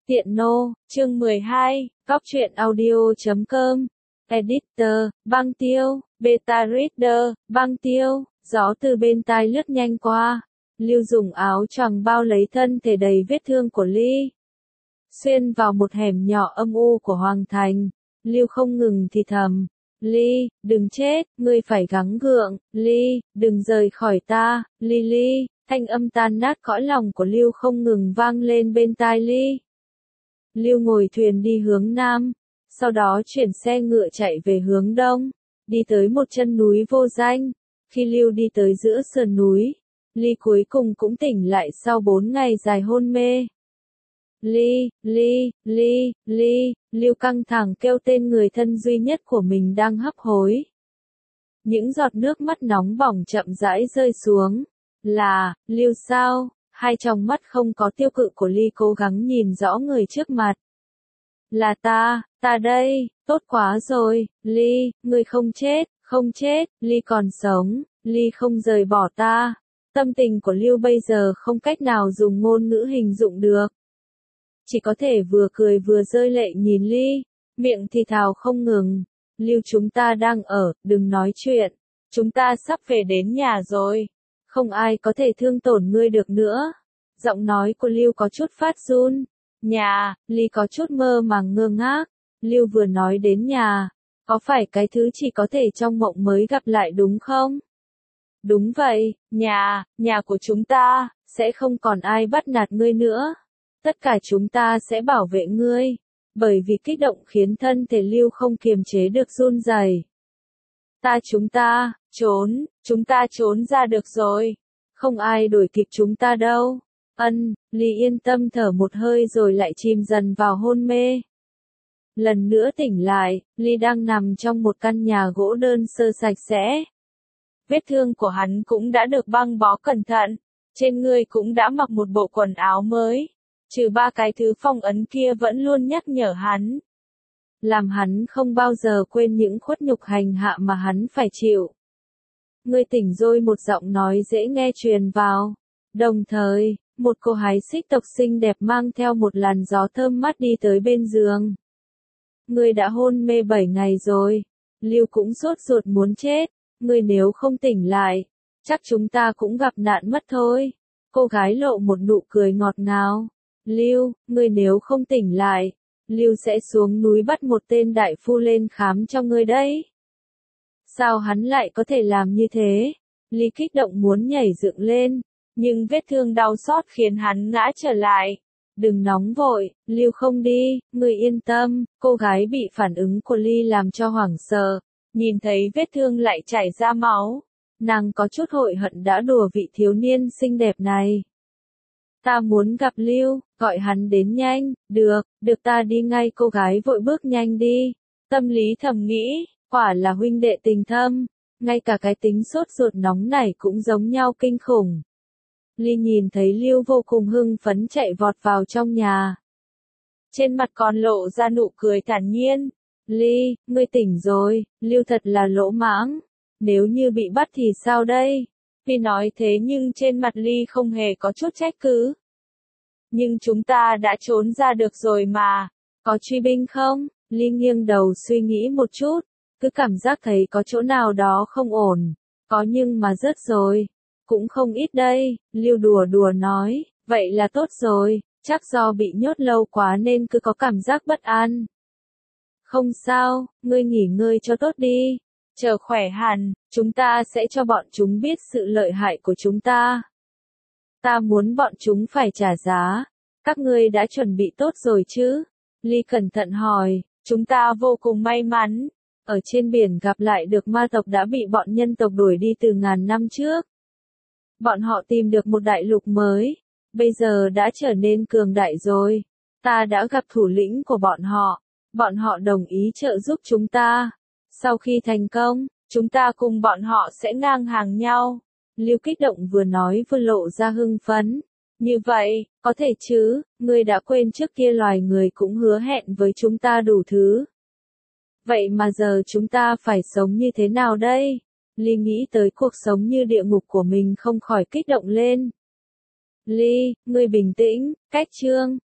Tiện nô, chương 12, Góc truyện audio.com. Editor, băng tiêu, beta reader, băng tiêu, gió từ bên tai lướt nhanh qua. Lưu dùng áo choàng bao lấy thân thể đầy vết thương của Ly. Xuyên vào một hẻm nhỏ âm u của Hoàng Thành, Lưu không ngừng thì thầm. Ly, đừng chết, ngươi phải gắng gượng, Ly, đừng rời khỏi ta, Ly Ly. Thanh âm tan nát cõi lòng của Lưu không ngừng vang lên bên tai Ly. Lưu ngồi thuyền đi hướng nam, sau đó chuyển xe ngựa chạy về hướng đông, đi tới một chân núi vô danh. Khi Lưu đi tới giữa sườn núi, Ly cuối cùng cũng tỉnh lại sau 4 ngày dài hôn mê. Ly, Ly, Ly, Ly, Lưu căng thẳng kêu tên người thân duy nhất của mình đang hấp hối. Những giọt nước mắt nóng bỏng chậm rãi rơi xuống. Là, Lưu sao? Hai tròng mắt không có tiêu cự của Ly cố gắng nhìn rõ người trước mặt. Là ta đây, tốt quá rồi, Ly, ngươi không chết, không chết, Ly còn sống, Ly không rời bỏ ta. Tâm tình của Lưu bây giờ không cách nào dùng ngôn ngữ hình dung được. Chỉ có thể vừa cười vừa rơi lệ nhìn Ly, miệng thì thào không ngừng. Lưu, chúng ta đang ở, đừng nói chuyện. Chúng ta sắp về đến nhà rồi. Không ai có thể thương tổn ngươi được nữa. Giọng nói của Lưu có chút phát run. Nhà, Ly có chút mơ màng ngơ ngác. Lưu vừa nói đến nhà, có phải cái thứ chỉ có thể trong mộng mới gặp lại đúng không? Đúng vậy, nhà của chúng ta, sẽ không còn ai bắt nạt ngươi nữa. Tất cả chúng ta sẽ bảo vệ ngươi. Bởi vì kích động khiến thân thể Lưu không kiềm chế được run rẩy. Chúng ta trốn ra được rồi. Không ai đuổi kịp chúng ta đâu. Ly yên tâm thở một hơi rồi lại chìm dần vào hôn mê. Lần nữa tỉnh lại, Ly đang nằm trong một căn nhà gỗ đơn sơ sạch sẽ. Vết thương của hắn cũng đã được băng bó cẩn thận. Trên người cũng đã mặc một bộ quần áo mới. Trừ 3 cái thứ phong ấn kia vẫn luôn nhắc nhở hắn. Làm hắn không bao giờ quên những khuất nhục hành hạ mà hắn phải chịu. Ngươi tỉnh rồi, một giọng nói dễ nghe truyền vào. Đồng thời, một cô hái xích tộc xinh đẹp mang theo một làn gió thơm mát đi tới bên giường. Ngươi đã hôn mê 7 ngày rồi. Lưu cũng sốt ruột muốn chết. Ngươi nếu không tỉnh lại, chắc chúng ta cũng gặp nạn mất thôi. Cô gái lộ một nụ cười ngọt ngào. Lưu, ngươi nếu không tỉnh lại, Lưu sẽ xuống núi bắt một tên đại phu lên khám cho ngươi đấy. Sao hắn lại có thể làm như thế? Ly kích động muốn nhảy dựng lên, nhưng vết thương đau xót khiến hắn ngã trở lại. Đừng nóng vội, Lưu không đi, ngươi yên tâm. Cô gái bị phản ứng của Ly làm cho hoảng sợ, nhìn thấy vết thương lại chảy ra máu. Nàng có chút hối hận đã đùa vị thiếu niên xinh đẹp này. Ta muốn gặp Lưu, gọi hắn đến nhanh. Được ta đi ngay. Cô gái vội bước nhanh đi. Tâm lý thầm nghĩ, quả là huynh đệ tình thâm. Ngay cả cái tính sốt ruột nóng này cũng giống nhau kinh khủng. Ly nhìn thấy Lưu vô cùng hưng phấn chạy vọt vào trong nhà. Trên mặt còn lộ ra nụ cười thản nhiên. Ly, ngươi tỉnh rồi. Lưu thật là lỗ mãng. Nếu như bị bắt thì sao đây? Vì nói thế nhưng trên mặt Ly không hề có chút trách cứ. Nhưng chúng ta đã trốn ra được rồi mà. Có truy binh không? Ly nghiêng đầu suy nghĩ một chút. Cứ cảm giác thấy có chỗ nào đó không ổn. Có nhưng mà rất rồi. Cũng không ít đây. Lưu đùa nói. Vậy là tốt rồi. Chắc do bị nhốt lâu quá nên cứ có cảm giác bất an. Không sao, ngươi nghỉ ngơi cho tốt đi. Chờ khỏe hẳn, chúng ta sẽ cho bọn chúng biết sự lợi hại của chúng ta. Ta muốn bọn chúng phải trả giá. Các ngươi đã chuẩn bị tốt rồi chứ? Ly cẩn thận hỏi. Chúng ta vô cùng may mắn. Ở trên biển gặp lại được ma tộc đã bị bọn nhân tộc đuổi đi từ ngàn năm trước. Bọn họ tìm được một đại lục mới. Bây giờ đã trở nên cường đại rồi. Ta đã gặp thủ lĩnh của bọn họ. Bọn họ đồng ý trợ giúp chúng ta. Sau khi thành công, chúng ta cùng bọn họ sẽ ngang hàng nhau. Lưu kích động vừa nói vừa lộ ra hưng phấn. Như vậy, có thể chứ, ngươi đã quên trước kia loài người cũng hứa hẹn với chúng ta đủ thứ. Vậy mà giờ chúng ta phải sống như thế nào đây? Ly nghĩ tới cuộc sống như địa ngục của mình không khỏi kích động lên. Ly, ngươi bình tĩnh, cách chương.